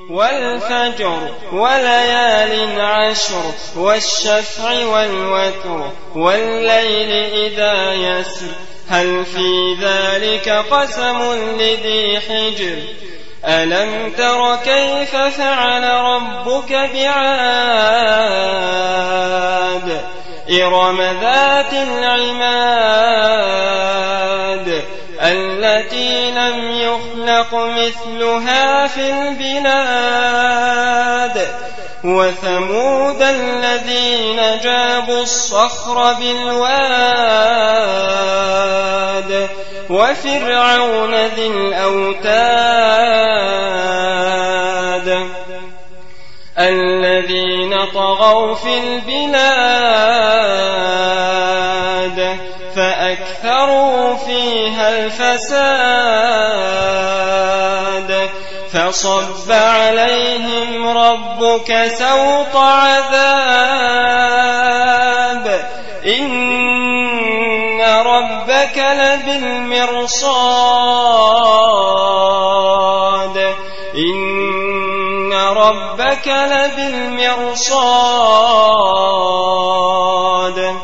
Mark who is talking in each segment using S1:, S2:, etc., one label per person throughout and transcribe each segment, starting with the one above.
S1: والفجر وليال عشر والشفع والوتر والليل إذا يسر هل في ذلك قسم لذي حجر ألم تر كيف فعل ربك بعاد إرم ذات العماد التي لم يخلق مثلها في البلاد وثمود الذين جابوا الصخر بالواد وفرعون ذي الأوتاد الذين طغوا في البلاد فأكثروا فيها الفساد فصب عليهم ربك سوط عذاب إن ربك لبالمرصاد إن ربك لبالمرصاد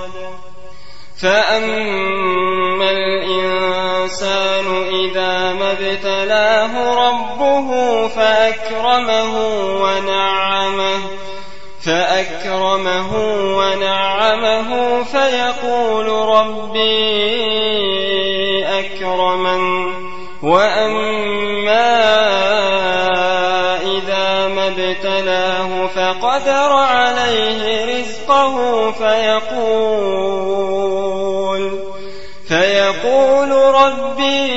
S1: فأما الإنسان إذا ما ابتلاه ربه فأكرمه ونعمه فيقول ربي أكرمن وأما إذا ما ابتلاه فقدر عليه رزقه فيقول ربي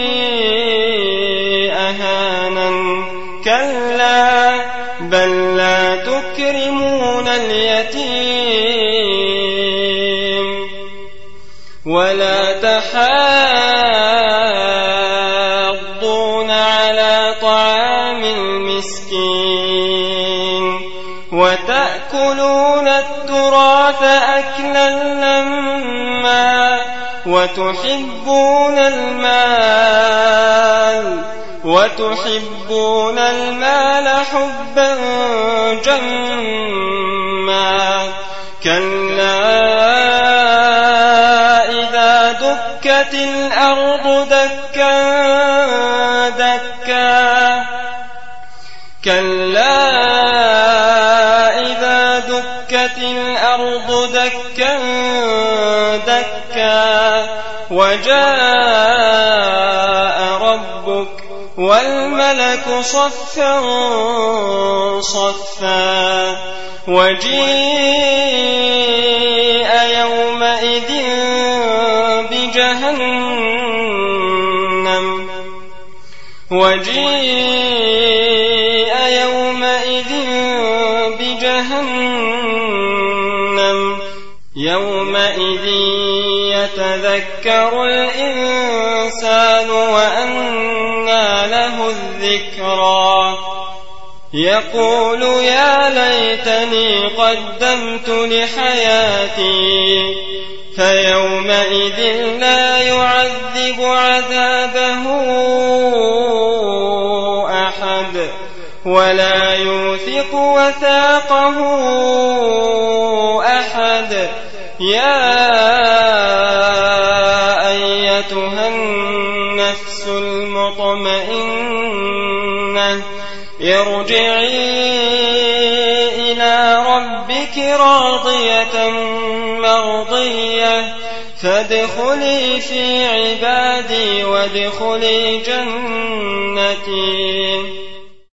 S1: أهانن كلا بل لا تكرمون اليتيم ولا تحاضون على طعام المسكين وتأكلون التراث أكلا لما وتحبون المال حبا جما كلا إذا دكت الأرض دكا دكا كلا إذا دكت الأرض دكا دكا وجاء ربك والملك صفا صفا وجيء يومئذ بجهنم يومئذ يتذكر الإنسان وأنى له الذكرى يقول يا ليتني قدمت لحياتي فيومئذ لا يعذب عذابه أحد ولا يوثق وثاقه أحد يا أيتها النفس المطمئنة ارجعي إلى ربك راضية مرضية فادخلي في عبادي وادخلي جنتي